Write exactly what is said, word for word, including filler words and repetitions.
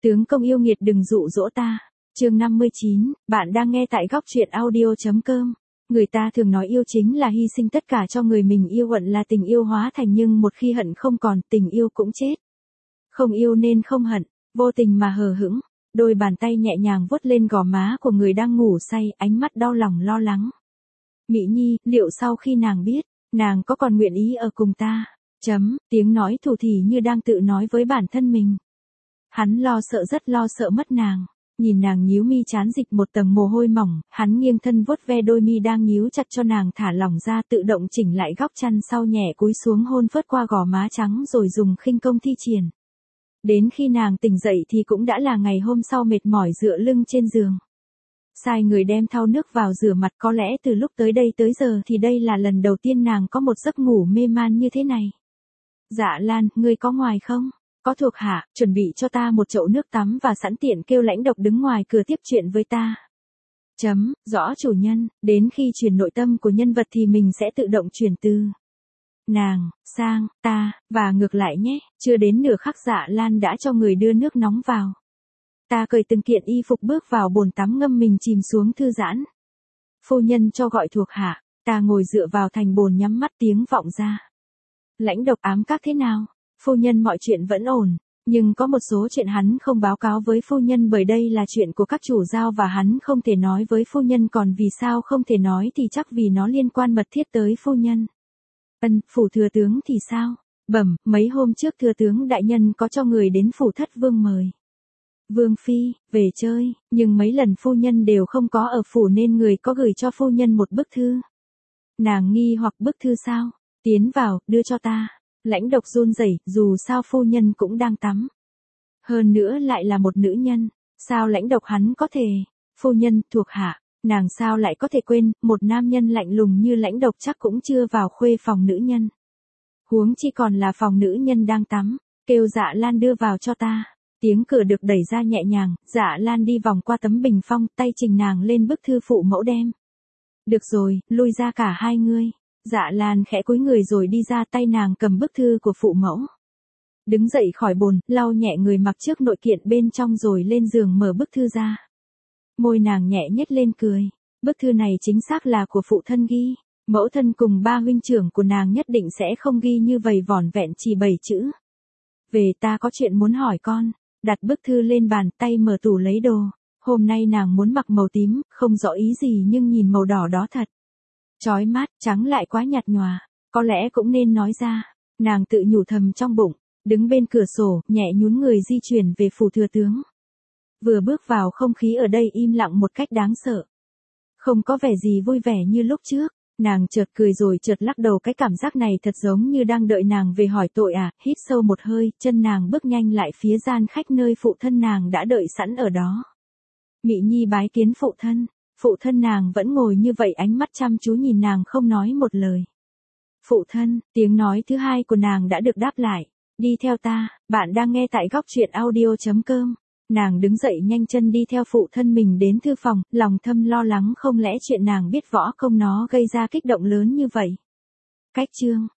Tướng công yêu nghiệt đừng dụ dỗ ta. Chương năm mươi chín, bạn đang nghe tại góc truyện audio chấm com. Người ta thường nói yêu chính là hy sinh tất cả cho người mình yêu, hận là tình yêu hóa thành, nhưng một khi hận không còn, tình yêu cũng chết. Không yêu nên không hận, vô tình mà hờ hững. Đôi bàn tay nhẹ nhàng vuốt lên gò má của người đang ngủ say, ánh mắt đau lòng lo lắng. Mỹ Nhi, liệu sau khi nàng biết, nàng có còn nguyện ý ở cùng ta? Chấm, tiếng nói thủ thỉ như đang tự nói với bản thân mình. Hắn lo sợ, rất lo sợ mất nàng. Nhìn nàng nhíu mi chán dịch một tầng mồ hôi mỏng, hắn nghiêng thân vuốt ve đôi mi đang nhíu chặt cho nàng thả lỏng ra, tự động chỉnh lại góc chăn sau, nhẹ cúi xuống hôn phớt qua gò má trắng rồi dùng khinh công thi triển. Đến khi nàng tỉnh dậy thì cũng đã là ngày hôm sau, mệt mỏi dựa lưng trên giường. Sai người đem thau nước vào rửa mặt, có lẽ từ lúc tới đây tới giờ thì đây là lần đầu tiên nàng có một giấc ngủ mê man như thế này. Dạ Lan, ngươi có ngoài không? Có thuộc hạ, chuẩn bị cho ta một chậu nước tắm và sẵn tiện kêu Lãnh Độc đứng ngoài cửa tiếp chuyện với ta. Chấm, rõ chủ nhân, đến khi truyền nội tâm của nhân vật thì mình sẽ tự động chuyển từ nàng sang ta, và ngược lại nhé. Chưa đến nửa khắc Dạ Lan đã cho người đưa nước nóng vào. Ta cởi từng kiện y phục bước vào bồn tắm, ngâm mình chìm xuống thư giãn. Phu nhân cho gọi thuộc hạ. Ta ngồi dựa vào thành bồn nhắm mắt, tiếng vọng ra. Lãnh Độc ám các thế nào? Phu nhân mọi chuyện vẫn ổn, nhưng có một số chuyện hắn không báo cáo với phu nhân, bởi đây là chuyện của các chủ giao và hắn không thể nói với phu nhân. Còn vì sao không thể nói thì chắc vì nó liên quan mật thiết tới phu nhân. Ân, phủ thừa tướng thì sao? Bẩm, mấy hôm trước thừa tướng đại nhân có cho người đến phủ thất vương mời Vương phi về chơi, nhưng mấy lần phu nhân đều không có ở phủ nên người có gửi cho phu nhân một bức thư. Nàng nghi hoặc bức thư sao? Tiến vào, đưa cho ta. Lãnh Độc run rẩy, dù sao phu nhân cũng đang tắm. Hơn nữa lại là một nữ nhân, sao Lãnh Độc hắn có thể? Phu nhân, thuộc hạ, nàng sao lại có thể quên, một nam nhân lạnh lùng như Lãnh Độc chắc cũng chưa vào khuê phòng nữ nhân. Huống chi còn là phòng nữ nhân đang tắm, kêu Dạ Lan đưa vào cho ta. Tiếng cửa được đẩy ra nhẹ nhàng, Dạ Lan đi vòng qua tấm bình phong, tay trình nàng lên bức thư phụ mẫu đem. Được rồi, lui ra cả hai ngươi. Dạ Lan khẽ cúi người rồi đi ra, tay nàng cầm bức thư của phụ mẫu. Đứng dậy khỏi bồn, lau nhẹ người mặc trước nội kiện bên trong rồi lên giường mở bức thư ra. Môi nàng nhẹ nhếch lên cười. Bức thư này chính xác là của phụ thân ghi. Mẫu thân cùng ba huynh trưởng của nàng nhất định sẽ không ghi như vậy vỏn vẹn chỉ bảy chữ. Về, ta có chuyện muốn hỏi con. Đặt bức thư lên bàn, tay mở tủ lấy đồ. Hôm nay nàng muốn mặc màu tím, không rõ ý gì nhưng nhìn màu đỏ đó thật chói mắt, trắng lại quá nhạt nhòa, có lẽ cũng nên nói ra. Nàng tự nhủ thầm trong bụng, đứng bên cửa sổ, nhẹ nhún người di chuyển về phủ thừa tướng. Vừa bước vào, không khí ở đây im lặng một cách đáng sợ. Không có vẻ gì vui vẻ như lúc trước. Nàng chợt cười rồi chợt lắc đầu, cái cảm giác này thật giống như đang đợi nàng về hỏi tội à. Hít sâu một hơi, chân nàng bước nhanh lại phía gian khách nơi phụ thân nàng đã đợi sẵn ở đó. Mỹ Nhi bái kiến phụ thân. Phụ thân nàng vẫn ngồi như vậy, ánh mắt chăm chú nhìn nàng không nói một lời. Phụ thân, tiếng nói thứ hai của nàng đã được đáp lại. Đi theo ta, bạn đang nghe tại góc truyện audio chấm com. Nàng đứng dậy nhanh chân đi theo phụ thân mình đến thư phòng, lòng thầm lo lắng không lẽ chuyện nàng biết võ công nó gây ra kích động lớn như vậy. Cách chương